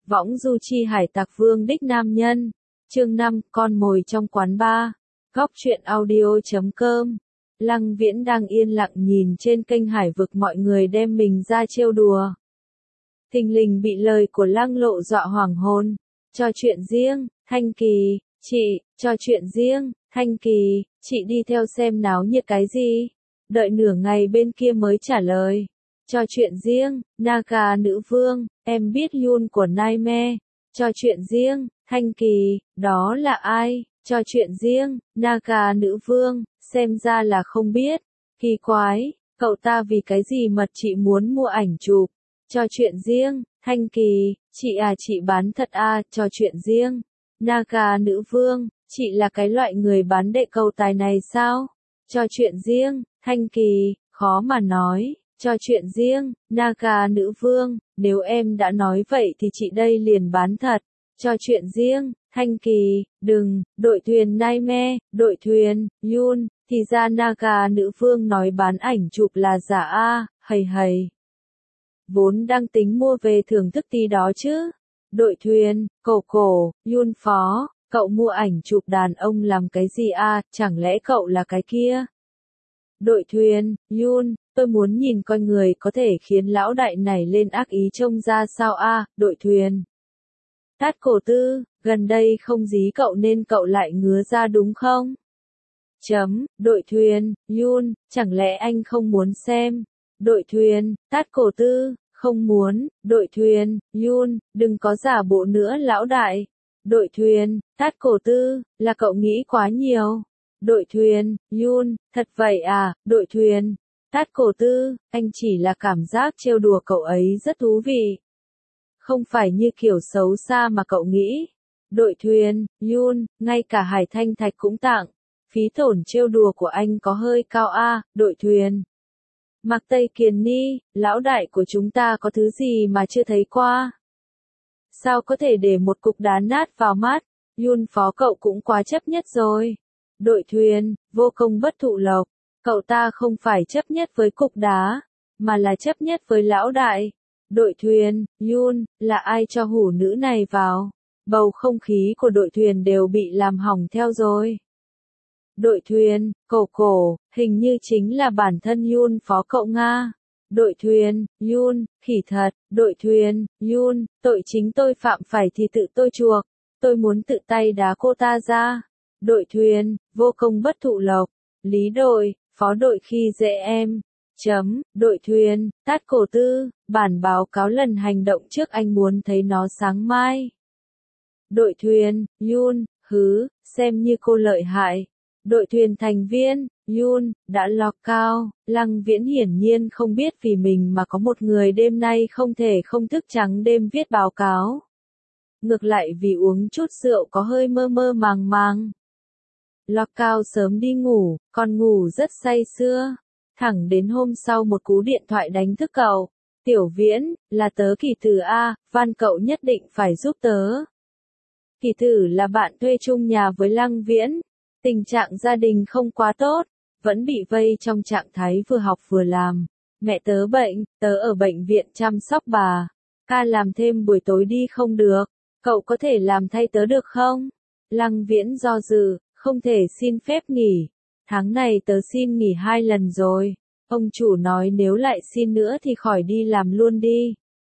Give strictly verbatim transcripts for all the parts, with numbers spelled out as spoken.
Võng du chi hải tặc vương đích nam nhân. Chương năm, con mồi trong quán bar. Góc truyện audio chấm com. Lăng Viễn đang yên lặng nhìn trên kênh hải vực mọi người đem mình ra trêu đùa. Thình lình bị lời của Lăng Lộ dọa hoảng hồn. Cho chuyện riêng, Thanh Kỳ, chị, cho chuyện riêng, Thanh Kỳ, chị đi theo xem náo nhiệt cái gì? Đợi nửa ngày bên kia mới trả lời. Cho chuyện riêng, Naga nữ vương, em biết Yun của Nightmare. Cho chuyện riêng, Thanh Kỳ, đó là ai? Cho chuyện riêng, Naga nữ vương, xem ra là không biết. Kỳ quái, cậu ta vì cái gì mật chị muốn mua ảnh chụp? Cho chuyện riêng, Thanh Kỳ, chị à chị bán thật à, cho chuyện riêng. Naga nữ vương, chị là cái loại người bán đệ cầu tài này sao? Cho chuyện riêng, Thanh Kỳ, khó mà nói. Cho chuyện riêng, Naga nữ vương, nếu em đã nói vậy thì chị đây liền bán thật. Cho chuyện riêng, Thanh Kỳ, đừng, đội thuyền Nightmare, đội thuyền, Yun, thì ra Naga nữ vương nói bán ảnh chụp là giả a, hầy hầy. Vốn đang tính mua về thưởng thức tí đó chứ. Đội thuyền, cổ cổ, Yun phó, cậu mua ảnh chụp đàn ông làm cái gì a, chẳng lẽ cậu là cái kia? Đội thuyền, Yun, tôi muốn nhìn coi người có thể khiến lão đại này lên ác ý trông ra sao a, đội thuyền. Tát cổ tư, gần đây không dí cậu nên cậu lại ngứa ra đúng không? Chấm, đội thuyền, Yun, chẳng lẽ anh không muốn xem? Đội thuyền, tát cổ tư, không muốn, đội thuyền, Yun, đừng có giả bộ nữa lão đại. Đội thuyền, tát cổ tư, là cậu nghĩ quá nhiều. Đội thuyền, Yun, thật vậy à, đội thuyền. Tát cổ tư, anh chỉ là cảm giác trêu đùa cậu ấy rất thú vị. Không phải như kiểu xấu xa mà cậu nghĩ. Đội thuyền, Yun, ngay cả Hải Thanh Thạch cũng tặng. Phí tổn trêu đùa của anh có hơi cao a, đội thuyền. Mạc Tây Kiền Ni, lão đại của chúng ta có thứ gì mà chưa thấy qua? Sao có thể để một cục đá nát vào mắt? Yun phó cậu cũng quá chấp nhất rồi. Đội thuyền, vô công bất thụ lộc. Cậu ta không phải chấp nhất với cục đá, mà là chấp nhất với lão đại. Đội thuyền, Yun, là ai cho hủ nữ này vào? Bầu không khí của đội thuyền đều bị làm hỏng theo rồi. Đội thuyền, cổ cổ, hình như chính là bản thân Yun phó cậu Nga. Đội thuyền, Yun, khỉ thật. Đội thuyền, Yun, tội chính tôi phạm phải thì tự tôi chuộc. Tôi muốn tự tay đá cô ta ra. Đội thuyền, vô công bất thụ lộc. Lý đội, phó đội khi dễ em. Chấm, đội thuyền, tát cổ tư, bản báo cáo lần hành động trước anh muốn thấy nó sáng mai. Đội thuyền, Yun, hứ, xem như cô lợi hại. Đội thuyền thành viên, Yun, đã lọc cao, Lăng Viễn hiển nhiên không biết vì mình mà có một người đêm nay không thể không thức trắng đêm viết báo cáo. Ngược lại vì uống chút rượu có hơi mơ mơ màng màng. Lọc cao sớm đi ngủ, còn ngủ rất say sưa. Thẳng đến hôm sau một cú điện thoại đánh thức cậu. Tiểu Viễn, là tớ Kỳ Tử a, van cậu nhất định phải giúp tớ. Kỳ Tử là bạn thuê chung nhà với Lăng Viễn. Tình trạng gia đình không quá tốt, vẫn bị vây trong trạng thái vừa học vừa làm. Mẹ tớ bệnh, tớ ở bệnh viện chăm sóc bà. Ca làm thêm buổi tối đi không được, cậu có thể làm thay tớ được không? Lăng Viễn do dự, không thể xin phép nghỉ. Tháng này tớ xin nghỉ hai lần rồi. Ông chủ nói nếu lại xin nữa thì khỏi đi làm luôn đi.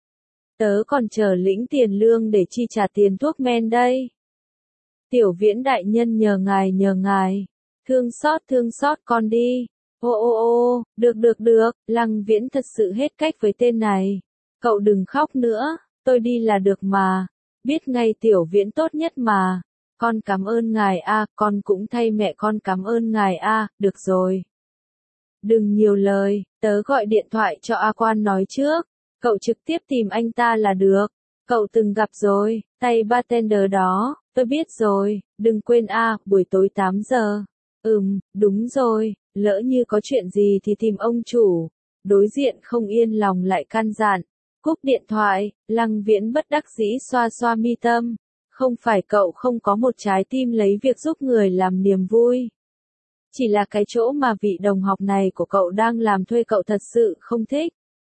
Tớ còn chờ lĩnh tiền lương để chi trả tiền thuốc men đây. Tiểu Viễn đại nhân nhờ ngài nhờ ngài. Thương xót thương xót con đi. Ô ô ô, được được được, Lăng Viễn thật sự hết cách với tên này. Cậu đừng khóc nữa, tôi đi là được mà. Biết ngay Tiểu Viễn tốt nhất mà. Con cảm ơn ngài a, con cũng thay mẹ con cảm ơn ngài a, được rồi. Đừng nhiều lời, tớ gọi điện thoại cho A Quan nói trước. Cậu trực tiếp tìm anh ta là được. Cậu từng gặp rồi, tay bartender đó, tôi biết rồi, đừng quên a, buổi tối tám giờ. Ừm, đúng rồi, lỡ như có chuyện gì thì tìm ông chủ. Đối diện không yên lòng lại căn dặn. Cúp điện thoại, Lăng Viễn bất đắc dĩ xoa xoa mi tâm. Không phải cậu không có một trái tim lấy việc giúp người làm niềm vui. Chỉ là cái chỗ mà vị đồng học này của cậu đang làm thuê cậu thật sự không thích.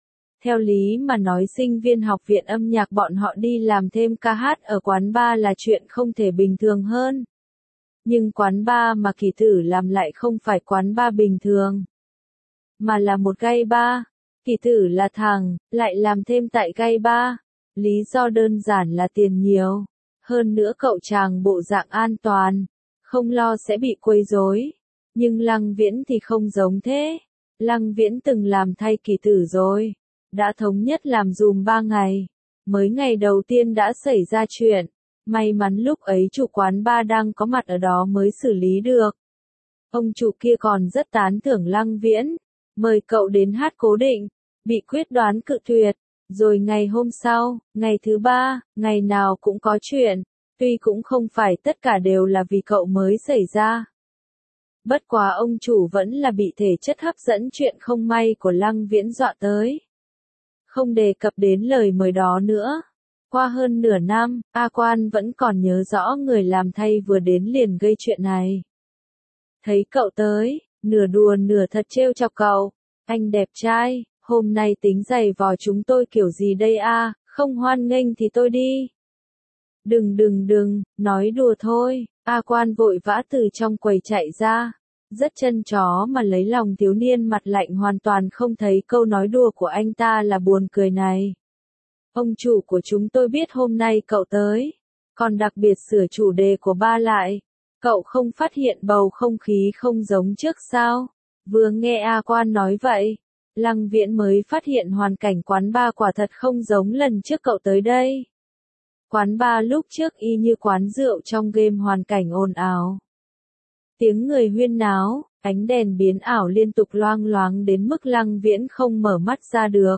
Theo lý mà nói sinh viên học viện âm nhạc bọn họ đi làm thêm ca hát ở quán bar là chuyện không thể bình thường hơn. Nhưng quán bar mà Kỳ Tử làm lại không phải quán bar bình thường, mà là một gay bar. Kỳ Tử là thằng, lại làm thêm tại gay bar. Lý do đơn giản là tiền nhiều. Hơn nữa cậu chàng bộ dạng an toàn, không lo sẽ bị quấy rối. Nhưng Lăng Viễn thì không giống thế. Lăng Viễn từng làm thay Kỳ Tử rồi. Đã thống nhất làm dùm ba ngày. Mới ngày đầu tiên đã xảy ra chuyện. May mắn lúc ấy chủ quán bar đang có mặt ở đó mới xử lý được. Ông chủ kia còn rất tán thưởng Lăng Viễn. Mời cậu đến hát cố định. Bị quyết đoán cự tuyệt. Rồi ngày hôm sau, ngày thứ ba, ngày nào cũng có chuyện. Tuy cũng không phải tất cả đều là vì cậu mới xảy ra. Bất quá ông chủ vẫn là bị thể chất hấp dẫn chuyện không may của Lăng Viễn dọa tới. Không đề cập đến lời mời đó nữa. Qua hơn nửa năm, A Quan vẫn còn nhớ rõ người làm thay vừa đến liền gây chuyện này. Thấy cậu tới, nửa đùa nửa thật trêu chọc cậu. Anh đẹp trai, hôm nay tính giày vò chúng tôi kiểu gì đây a? Không hoan nghênh thì tôi đi. Đừng đừng đừng, nói đùa thôi. A Quan vội vã từ trong quầy chạy ra. Rất chân chó mà lấy lòng thiếu niên mặt lạnh hoàn toàn không thấy câu nói đùa của anh ta là buồn cười này. Ông chủ của chúng tôi biết hôm nay cậu tới. Còn đặc biệt sửa chủ đề của ba lại. Cậu không phát hiện bầu không khí không giống trước sao? Vừa nghe A Quan nói vậy, Lăng Viễn mới phát hiện hoàn cảnh quán bar quả thật không giống lần trước cậu tới đây. Quán bar lúc trước y như quán rượu trong game hoàn cảnh ồn ào. Tiếng người huyên náo, ánh đèn biến ảo liên tục loang loáng đến mức Lăng Viễn không mở mắt ra được.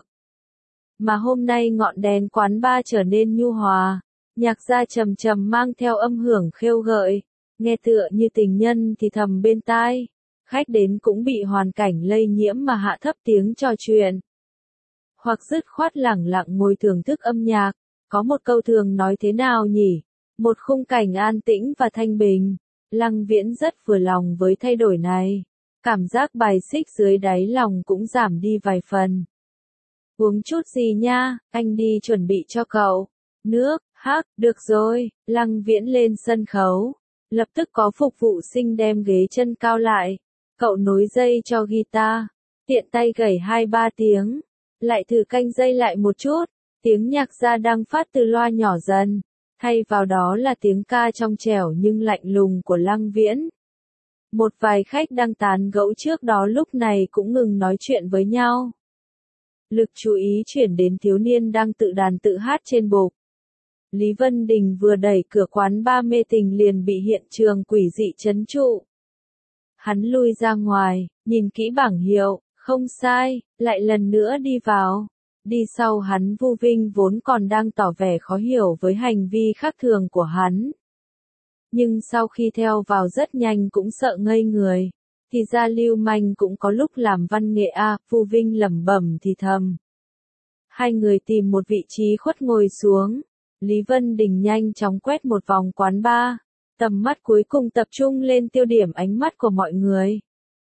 Mà hôm nay ngọn đèn quán bar trở nên nhu hòa, nhạc gia trầm trầm mang theo âm hưởng khêu gợi, nghe tựa như tình nhân thì thầm bên tai. Khách đến cũng bị hoàn cảnh lây nhiễm mà hạ thấp tiếng trò chuyện. Hoặc dứt khoát lẳng lặng ngồi thưởng thức âm nhạc. Có một câu thường nói thế nào nhỉ? Một khung cảnh an tĩnh và thanh bình. Lăng Viễn rất vừa lòng với thay đổi này. Cảm giác bài xích dưới đáy lòng cũng giảm đi vài phần. Uống chút gì nha, anh đi chuẩn bị cho cậu. Nước, hắc, được rồi. Lăng Viễn lên sân khấu. Lập tức có phục vụ sinh đem ghế chân cao lại. Cậu nối dây cho guitar, tiện tay gảy hai ba tiếng, lại thử canh dây lại một chút, tiếng nhạc gia đang phát từ loa nhỏ dần, thay vào đó là tiếng ca trong trẻo nhưng lạnh lùng của Lăng Viễn. Một vài khách đang tán gẫu trước đó lúc này cũng ngừng nói chuyện với nhau. Lực chú ý chuyển đến thiếu niên đang tự đàn tự hát trên bục. Lý Vân Đình vừa đẩy cửa quán bar mê tình liền bị hiện trường quỷ dị trấn trụ. Hắn lui ra ngoài, nhìn kỹ bảng hiệu, không sai, lại lần nữa đi vào. Đi sau hắn Vu Vinh vốn còn đang tỏ vẻ khó hiểu với hành vi khác thường của hắn. Nhưng sau khi theo vào rất nhanh cũng sợ ngây người. Thì ra lưu manh cũng có lúc làm văn nghệ a, Vu Vinh lẩm bẩm thì thầm. Hai người tìm một vị trí khuất ngồi xuống. Lý Vân Đình nhanh chóng quét một vòng quán bar. Tầm mắt cuối cùng tập trung lên tiêu điểm ánh mắt của mọi người.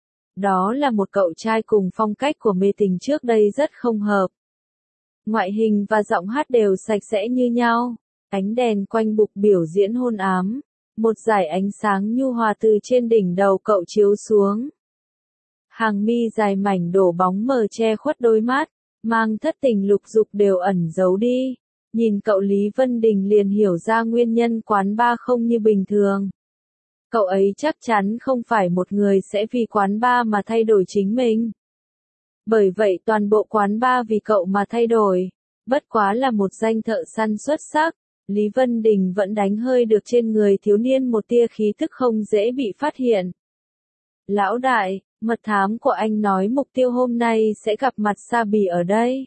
Đó là một cậu trai cùng phong cách của mê tình trước đây rất không hợp. Ngoại hình và giọng hát đều sạch sẽ như nhau. Ánh đèn quanh bục biểu diễn hôn ám. Một dải ánh sáng nhu hòa từ trên đỉnh đầu cậu chiếu xuống. Hàng mi dài mảnh đổ bóng mờ che khuất đôi mắt, mang thất tình lục dục đều ẩn giấu đi. Nhìn cậu Lý Vân Đình liền hiểu ra nguyên nhân quán bar không như bình thường. Cậu ấy chắc chắn không phải một người sẽ vì quán bar mà thay đổi chính mình. Bởi vậy toàn bộ quán bar vì cậu mà thay đổi. Bất quá là một danh thợ săn xuất sắc, Lý Vân Đình vẫn đánh hơi được trên người thiếu niên một tia khí thức không dễ bị phát hiện. Lão đại, mật thám của anh nói mục tiêu hôm nay sẽ gặp mặt Sa Bì ở đây.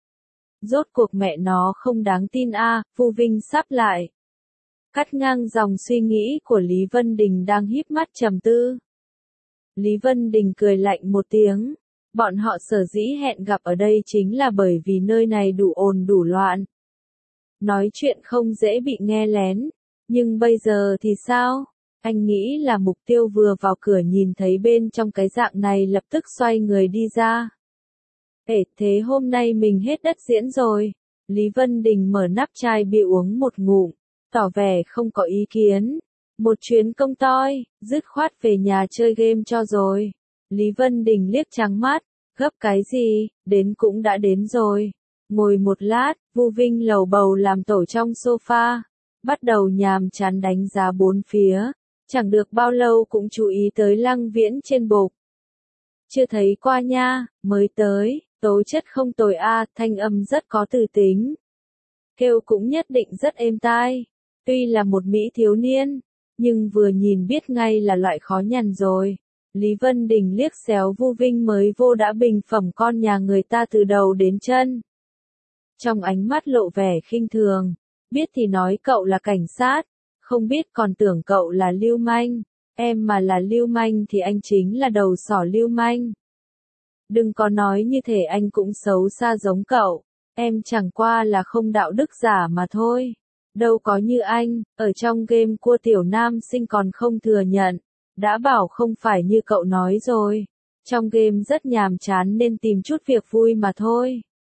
Rốt cuộc mẹ nó không đáng tin a, à, Vu Vinh sắp lại. Cắt ngang dòng suy nghĩ của Lý Vân Đình đang híp mắt trầm tư. Lý Vân Đình cười lạnh một tiếng. Bọn họ sở dĩ hẹn gặp ở đây chính là bởi vì nơi này đủ ồn đủ loạn. Nói chuyện không dễ bị nghe lén. Nhưng bây giờ thì sao? Anh nghĩ là mục tiêu vừa vào cửa nhìn thấy bên trong cái dạng này lập tức xoay người đi ra. Ê, thế hôm nay mình hết đất diễn rồi. Lý Vân Đình mở nắp chai bia uống một ngụm, tỏ vẻ không có ý kiến. Một chuyến công toi, dứt khoát về nhà chơi game cho rồi. Lý Vân Đình liếc trắng mắt, gấp cái gì, đến cũng đã đến rồi. Ngồi một lát, Vu Vinh lầu bầu làm tổ trong sofa, bắt đầu nhàm chán đánh giá bốn phía. Chẳng được bao lâu cũng chú ý tới Lăng Viễn trên bục. Chưa thấy qua nha, mới tới, tố chất không tồi a, thanh âm rất có từ tính. Kêu cũng nhất định rất êm tai. Tuy là một mỹ thiếu niên, nhưng vừa nhìn biết ngay là loại khó nhằn rồi. Lý Vân Đình liếc xéo Vu Vinh mới vô đã bình phẩm con nhà người ta từ đầu đến chân. Trong ánh mắt lộ vẻ khinh thường, biết thì nói cậu là cảnh sát, không biết còn tưởng cậu là lưu manh, em mà là lưu manh thì anh chính là đầu sỏ lưu manh. Đừng có nói như thể anh cũng xấu xa giống cậu, em chẳng qua là không đạo đức giả mà thôi. Đâu có như anh, ở trong game cua tiểu nam sinh còn không thừa nhận, đã bảo không phải như cậu nói rồi. Trong game rất nhàm chán nên tìm chút việc vui mà thôi.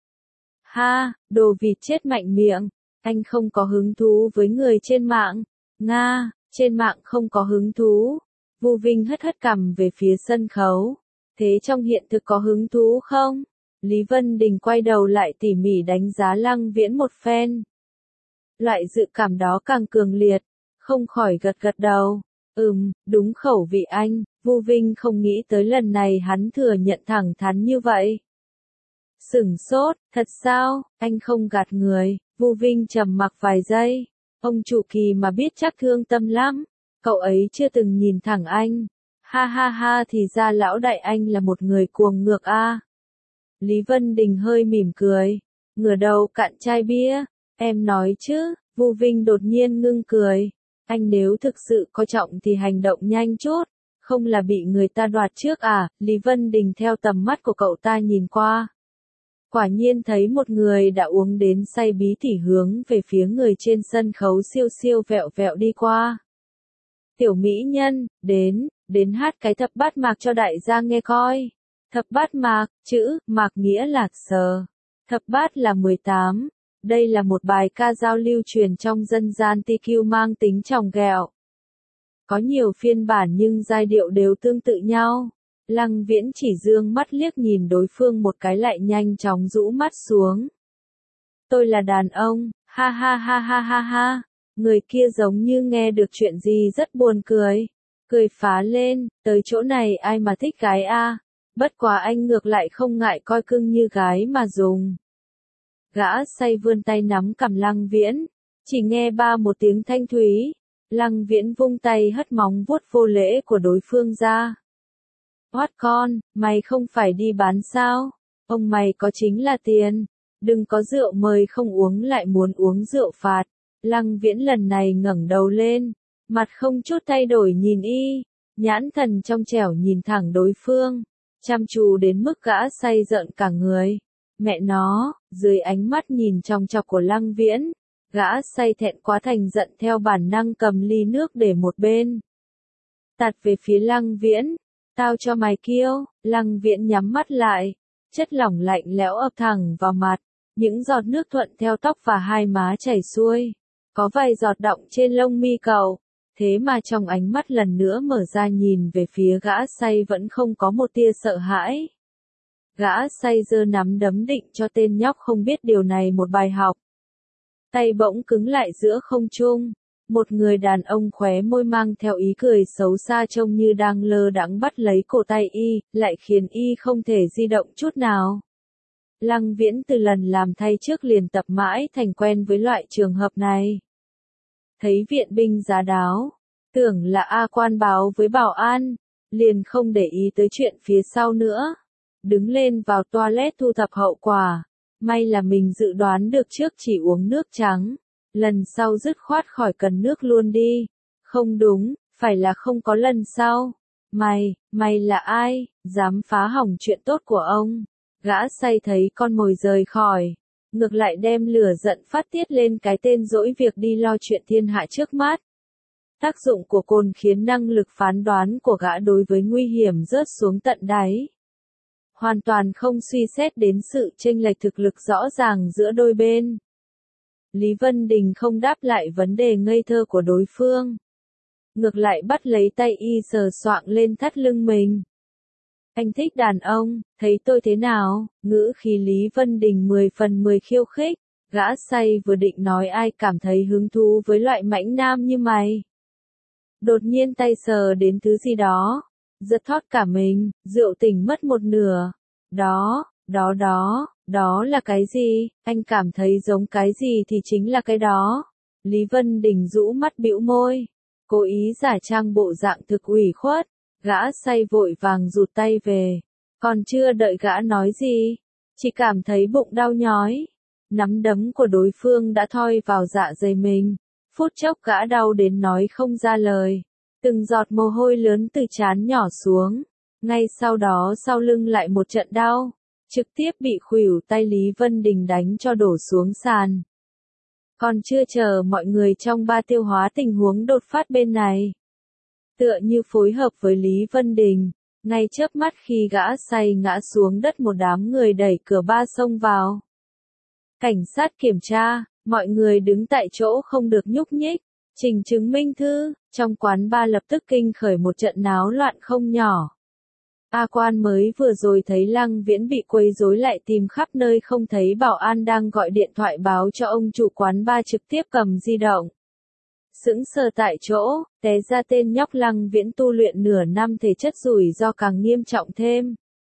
Ha, đồ vịt chết mạnh miệng, anh không có hứng thú với người trên mạng. Nga, trên mạng không có hứng thú. Vu Vinh hất hất cằm về phía sân khấu. Thế trong hiện thực có hứng thú không? Lý Vân Đình quay đầu lại tỉ mỉ đánh giá Lăng Viễn một phen. Loại dự cảm đó càng cường liệt, không khỏi gật gật đầu. Ừm, đúng khẩu vị anh. Vu Vinh không nghĩ tới lần này hắn thừa nhận thẳng thắn như vậy. Sửng sốt, thật sao, anh không gạt người. Vu Vinh trầm mặc vài giây. Ông chủ Kỳ mà biết chắc thương tâm lắm, cậu ấy chưa từng nhìn thẳng anh. Ha ha ha, thì ra lão đại anh là một người cuồng ngược a. À. Lý Vân Đình hơi mỉm cười, ngửa đầu cạn chai bia. Em nói chứ, Vu Vinh đột nhiên ngưng cười. Anh nếu thực sự coi trọng thì hành động nhanh chút, không là bị người ta đoạt trước à? Lý Vân Đình theo tầm mắt của cậu ta nhìn qua. Quả nhiên thấy một người đã uống đến say bí tỉ hướng về phía người trên sân khấu siêu siêu vẹo vẹo đi qua. Tiểu mỹ nhân, đến, đến hát cái thập bát mạc cho đại gia nghe coi. Thập bát mạc, chữ, mạc nghĩa là sờ. Thập bát là mười tám. Đây là một bài ca dao lưu truyền trong dân gian ti kiu mang tính tròng ghẹo. Có nhiều phiên bản nhưng giai điệu đều tương tự nhau. Lăng Viễn chỉ dương mắt liếc nhìn đối phương một cái lại nhanh chóng rũ mắt xuống. Tôi là đàn ông, ha ha ha ha ha ha. Người kia giống như nghe được chuyện gì rất buồn cười. Cười phá lên, tới chỗ này ai mà thích gái a? Bất quá anh ngược lại không ngại coi cưng như gái mà dùng. Gã say vươn tay nắm cằm Lăng Viễn, chỉ nghe ba một tiếng thanh thúy. Lăng Viễn vung tay hất móng vuốt vô lễ của đối phương ra. Hoát con, mày không phải đi bán sao? Ông mày có chính là tiền. Đừng có rượu mời không uống lại muốn uống rượu phạt. Lăng Viễn lần này ngẩng đầu lên, mặt không chút thay đổi nhìn y, nhãn thần trong trẻo nhìn thẳng đối phương, chăm chú đến mức gã say rợn cả người. Mẹ nó, dưới ánh mắt nhìn trong chọc của Lăng Viễn, gã say thẹn quá thành giận theo bản năng cầm ly nước để một bên. Tạt về phía Lăng Viễn, tao cho mày kiêu. Lăng Viễn nhắm mắt lại, chất lỏng lạnh lẽo ập thẳng vào mặt, những giọt nước thuận theo tóc và hai má chảy xuôi, có vài giọt đọng trên lông mi cậu. Thế mà trong ánh mắt lần nữa mở ra nhìn về phía gã say vẫn không có một tia sợ hãi. Gã say giơ nắm đấm định cho tên nhóc không biết điều này một bài học. Tay bỗng cứng lại giữa không trung. Một người đàn ông khóe môi mang theo ý cười xấu xa trông như đang lơ đãng bắt lấy cổ tay y, lại khiến y không thể di động chút nào. Lăng Viễn từ lần làm thay trước liền tập mãi thành quen với loại trường hợp này. Thấy viện binh giá đáo, tưởng là A quan báo với bảo an, liền không để ý tới chuyện phía sau nữa. Đứng lên vào toilet thu thập hậu quả. May là mình dự đoán được trước chỉ uống nước trắng. Lần sau dứt khoát khỏi cần nước luôn đi. Không đúng, phải là không có lần sau. Mày, mày là ai, dám phá hỏng chuyện tốt của ông? Gã say thấy con mồi rời khỏi, ngược lại đem lửa giận phát tiết lên cái tên dỗi việc đi lo chuyện thiên hạ trước mắt. Tác dụng của cồn khiến năng lực phán đoán của gã đối với nguy hiểm rớt xuống tận đáy. hoàn toàn không suy xét đến sự chênh lệch thực lực rõ ràng giữa đôi bên. Lý Vân Đình không đáp lại vấn đề ngây thơ của đối phương. Ngược lại bắt lấy tay y sờ soạng lên thắt lưng mình. Anh thích đàn ông, thấy tôi thế nào? Ngữ khí Lý Vân Đình mười phần mười khiêu khích. Gã say vừa định nói ai cảm thấy hứng thú với loại mãnh nam như mày. Đột nhiên tay sờ đến thứ gì đó. Giật thót cả mình, rượu tỉnh mất một nửa. Đó, đó đó, đó là cái gì? Anh cảm thấy giống cái gì thì chính là cái đó. Lý Vân Đình rũ mắt bĩu môi. Cố ý giả trang bộ dạng thực ủy khuất. Gã say vội vàng rụt tay về. Còn chưa đợi gã nói gì. Chỉ cảm thấy bụng đau nhói. Nắm đấm của đối phương đã thoi vào dạ dày mình. Phút chốc gã đau đến nói không ra lời. Từng giọt mồ hôi lớn từ trán nhỏ xuống. Ngay sau đó sau lưng lại một trận đau. Trực tiếp bị khuỷu tay Lý Vân Đình đánh cho đổ xuống sàn. Còn chưa chờ mọi người trong ba tiêu hóa tình huống đột phát bên này. Tựa như phối hợp với Lý Vân Đình. Ngay chớp mắt khi gã say ngã xuống đất một đám người đẩy cửa ba xông vào. Cảnh sát kiểm tra, mọi người đứng tại chỗ không được nhúc nhích. Trình chứng minh thư, trong quán ba lập tức kinh khởi một trận náo loạn không nhỏ. A Quan mới vừa rồi thấy Lăng Viễn bị quấy rối lại tìm khắp nơi không thấy bảo an đang gọi điện thoại báo cho ông chủ quán ba trực tiếp cầm di động. Sững sờ tại chỗ, té ra tên nhóc Lăng Viễn tu luyện nửa năm thể chất rủi ro càng nghiêm trọng thêm.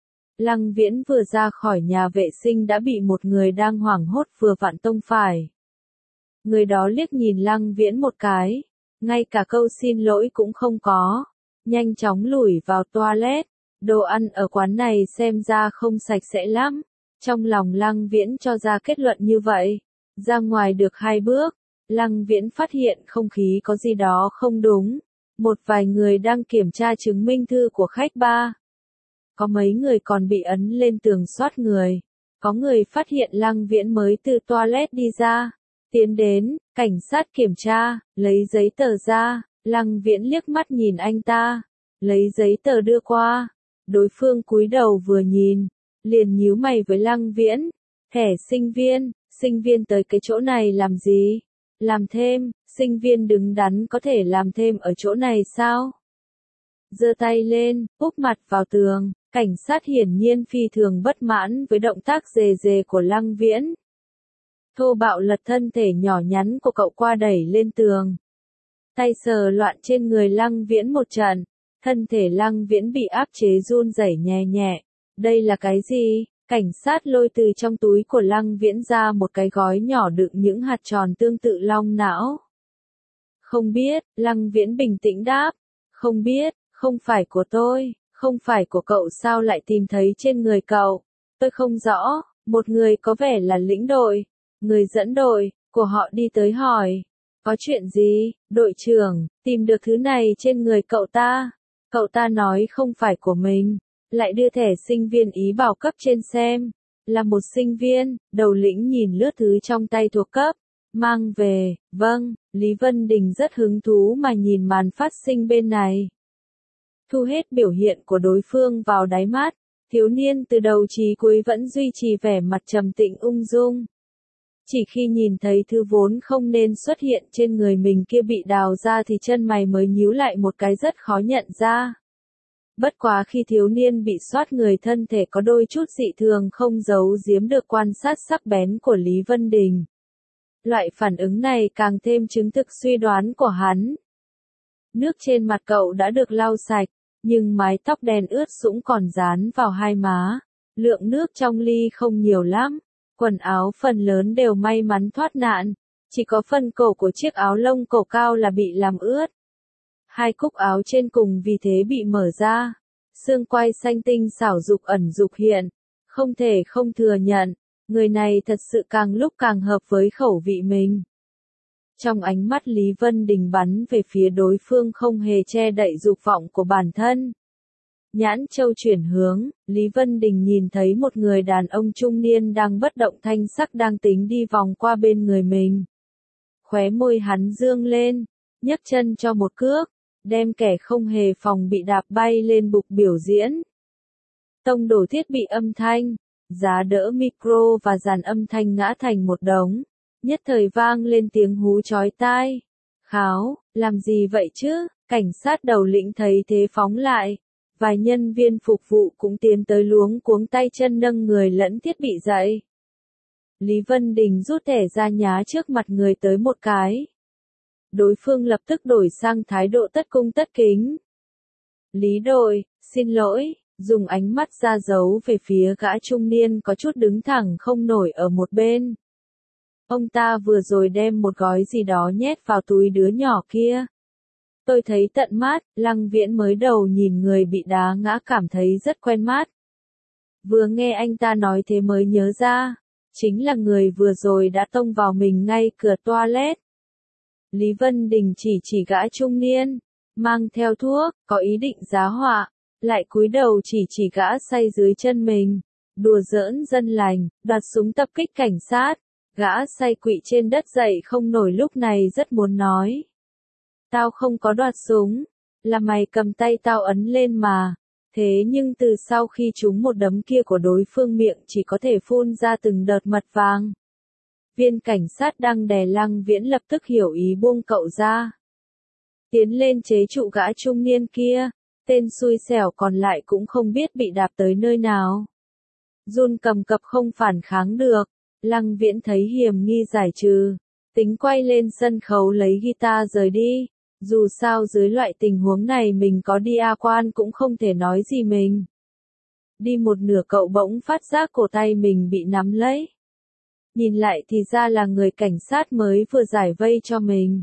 Lăng Viễn vừa ra khỏi nhà vệ sinh đã bị một người đang hoảng hốt vừa vặn tông phải. Người đó liếc nhìn Lăng Viễn một cái, ngay cả câu xin lỗi cũng không có, nhanh chóng lủi vào toilet. Đồ ăn ở quán này xem ra không sạch sẽ lắm. Trong lòng Lăng Viễn cho ra kết luận như vậy. Ra ngoài được hai bước, Lăng Viễn phát hiện không khí có gì đó không đúng. Một vài người đang kiểm tra chứng minh thư của khách bar. Có mấy người còn bị ấn lên tường soát người. Có người phát hiện Lăng Viễn mới từ toilet đi ra. Tiến đến, cảnh sát kiểm tra, lấy giấy tờ ra. Lăng Viễn liếc mắt nhìn anh ta. Lấy giấy tờ đưa qua. Đối phương cúi đầu vừa nhìn, liền nhíu mày với Lăng Viễn. Thẻ sinh viên, sinh viên tới cái chỗ này làm gì? Làm thêm, sinh viên đứng đắn có thể làm thêm ở chỗ này sao? Giơ tay lên, úp mặt vào tường, cảnh sát hiển nhiên phi thường bất mãn với động tác dề dề của Lăng Viễn. Thô bạo lật thân thể nhỏ nhắn của cậu qua đẩy lên tường. Tay sờ loạn trên người Lăng Viễn một trận. Thân thể Lăng Viễn bị áp chế run rẩy nhẹ nhẹ. Đây là cái gì? Cảnh sát lôi từ trong túi của Lăng Viễn ra một cái gói nhỏ đựng những hạt tròn tương tự long não. Không biết, Lăng Viễn bình tĩnh đáp. Không biết, không phải của tôi, không phải của cậu sao lại tìm thấy trên người cậu. Tôi không rõ, một người có vẻ là lĩnh đội, người dẫn đội, của họ đi tới hỏi. Có chuyện gì, đội trưởng, tìm được thứ này trên người cậu ta. Cậu ta nói không phải của mình, lại đưa thẻ sinh viên ý bảo cấp trên xem. Là một sinh viên, đầu lĩnh nhìn lướt thứ trong tay thuộc cấp. Mang về, vâng, Lý Vân Đình rất hứng thú mà nhìn màn phát sinh bên này. Thu hết biểu hiện của đối phương vào đáy mắt, thiếu niên từ đầu chí cuối vẫn duy trì vẻ mặt trầm tĩnh ung dung. Chỉ khi nhìn thấy thứ vốn không nên xuất hiện trên người mình kia bị đào ra thì chân mày mới nhíu lại một cái rất khó nhận ra. Bất quá khi thiếu niên bị soát người thân thể có đôi chút dị thường không giấu giếm được quan sát sắc bén của Lý Vân Đình. Loại phản ứng này càng thêm chứng thực suy đoán của hắn. Nước trên mặt cậu đã được lau sạch, nhưng mái tóc đen ướt sũng còn dán vào hai má. Lượng nước trong ly không nhiều lắm. Quần áo phần lớn đều may mắn thoát nạn, chỉ có phần cổ của chiếc áo lông cổ cao là bị làm ướt. Hai cúc áo trên cùng vì thế bị mở ra. Xương quai xanh tinh xảo dục ẩn dục hiện. Không thể không thừa nhận, người này thật sự càng lúc càng hợp với khẩu vị mình. Trong ánh mắt Lý Vân Đình bắn về phía đối phương không hề che đậy dục vọng của bản thân. Nhãn châu chuyển hướng, Lý Vân Đình nhìn thấy một người đàn ông trung niên đang bất động thanh sắc đang tính đi vòng qua bên người mình. Khóe môi hắn dương lên, nhấc chân cho một cước, đem kẻ không hề phòng bị đạp bay lên bục biểu diễn. tông đổ thiết bị âm thanh, giá đỡ micro và dàn âm thanh ngã thành một đống, nhất thời vang lên tiếng hú chói tai. Kháo, làm gì vậy chứ? Cảnh sát đầu lĩnh thấy thế phóng lại. Vài nhân viên phục vụ cũng tiến tới luống cuống tay chân nâng người lẫn thiết bị dậy. Lý Vân Đình rút thẻ ra nhá trước mặt người tới một cái. Đối phương lập tức đổi sang thái độ tất cung tất kính. Lý đội, xin lỗi, dùng ánh mắt ra dấu về phía gã trung niên có chút đứng thẳng không nổi ở một bên. Ông ta vừa rồi đem một gói gì đó nhét vào túi đứa nhỏ kia. Tôi thấy tận mắt, Lăng Viễn mới đầu nhìn người bị đá ngã cảm thấy rất quen mắt. Vừa nghe anh ta nói thế mới nhớ ra, chính là người vừa rồi đã tông vào mình ngay cửa toilet. Lý Vân Đình chỉ chỉ gã trung niên, mang theo thuốc, có ý định giá họa, lại cúi đầu chỉ chỉ gã say dưới chân mình, đùa giỡn dân lành, đoạt súng tập kích cảnh sát. Gã say quỵ trên đất dậy không nổi lúc này rất muốn nói. Tao không có đoạt súng, là mày cầm tay tao ấn lên mà. Thế nhưng từ sau khi trúng một đấm kia của đối phương miệng chỉ có thể phun ra từng đợt mật vàng. Viên cảnh sát đang đè Lăng Viễn lập tức hiểu ý buông cậu ra. Tiến lên chế trụ gã trung niên kia, tên xui xẻo còn lại cũng không biết bị đạp tới nơi nào. Run cầm cập không phản kháng được. Lăng Viễn thấy hiểm nghi giải trừ, tính quay lên sân khấu lấy guitar rời đi, dù sao dưới loại tình huống này mình có đi a quan cũng không thể nói gì mình. Đi một nửa cậu bỗng phát giác cổ tay mình bị nắm lấy. Nhìn lại thì ra là người cảnh sát mới vừa giải vây cho mình.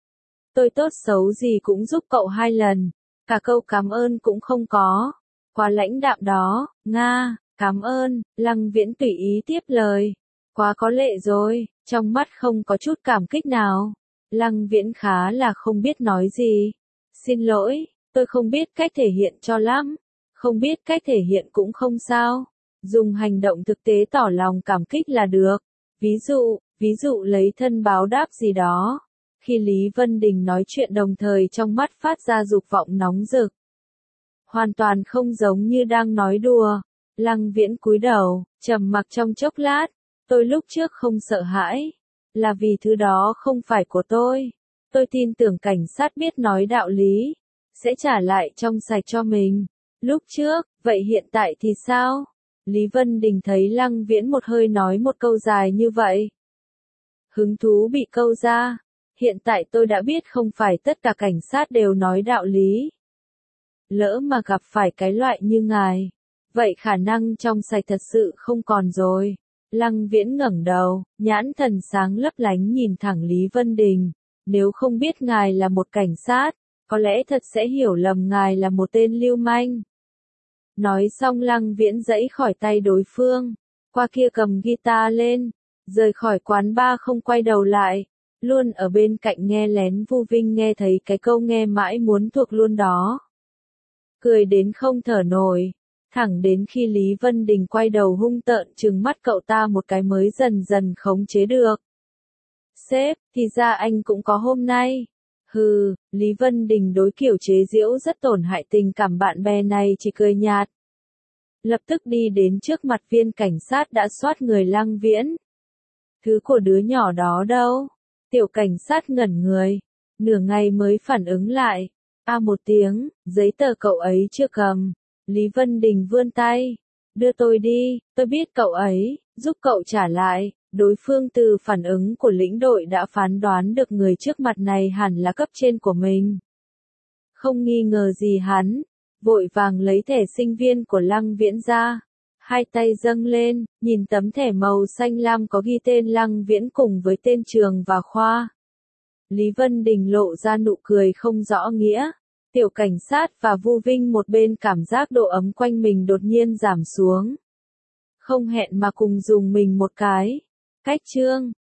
Tôi tốt xấu gì cũng giúp cậu hai lần, cả câu cảm ơn cũng không có. Quá lãnh đạm đó, Nga, cảm ơn, Lăng Viễn tùy ý tiếp lời. Quá có lệ rồi, trong mắt không có chút cảm kích nào. Lăng Viễn khá là không biết nói gì. Xin lỗi, tôi không biết cách thể hiện cho lắm. Không biết cách thể hiện cũng không sao. Dùng hành động thực tế tỏ lòng cảm kích là được. Ví dụ, ví dụ lấy thân báo đáp gì đó. Khi Lý Vân Đình nói chuyện đồng thời trong mắt phát ra dục vọng nóng rực. Hoàn toàn không giống như đang nói đùa. Lăng Viễn cúi đầu, trầm mặc trong chốc lát. Tôi lúc trước không sợ hãi, là vì thứ đó không phải của tôi. Tôi tin tưởng cảnh sát biết nói đạo lý, sẽ trả lại trong sạch cho mình. Lúc trước, vậy hiện tại thì sao? Lý Vân Đình thấy Lăng Viễn một hơi nói một câu dài như vậy. Hứng thú bị câu ra. Hiện tại tôi đã biết không phải tất cả cảnh sát đều nói đạo lý. Lỡ mà gặp phải cái loại như ngài, vậy khả năng trong sạch thật sự không còn rồi. Lăng Viễn ngẩng đầu, nhãn thần sáng lấp lánh nhìn thẳng Lý Vân Đình. Nếu không biết ngài là một cảnh sát, có lẽ thật sẽ hiểu lầm ngài là một tên lưu manh. Nói xong Lăng Viễn giãy khỏi tay đối phương, qua kia cầm guitar lên, rời khỏi quán bar không quay đầu lại. Luôn ở bên cạnh nghe lén Vu Vinh nghe thấy cái câu nghe mãi muốn thuộc luôn đó. Cười đến không thở nổi. Thẳng đến khi Lý Vân Đình quay đầu hung tợn trừng mắt cậu ta một cái mới dần dần khống chế được. Sếp, thì ra anh cũng có hôm nay. Hừ, Lý Vân Đình đối kiểu chế giễu rất tổn hại tình cảm bạn bè này chỉ cười nhạt. Lập tức đi đến trước mặt viên cảnh sát đã soát người Lăng Viễn. Thứ của đứa nhỏ đó đâu? Tiểu cảnh sát ngẩn người. Nửa ngày mới phản ứng lại. A một tiếng, giấy tờ cậu ấy chưa cầm. Lý Vân Đình vươn tay. Đưa tôi đi, tôi biết cậu ấy, giúp cậu trả lại. Đối phương từ phản ứng của lĩnh đội đã phán đoán được người trước mặt này hẳn là cấp trên của mình. Không nghi ngờ gì hắn, vội vàng lấy thẻ sinh viên của Lăng Viễn ra. Hai tay dâng lên, nhìn tấm thẻ màu xanh lam có ghi tên Lăng Viễn cùng với tên trường và khoa. Lý Vân Đình lộ ra nụ cười không rõ nghĩa. Tiểu cảnh sát và Vu Vinh một bên cảm giác độ ấm quanh mình đột nhiên giảm xuống. Không hẹn mà cùng dùng mình một cái. Cách chương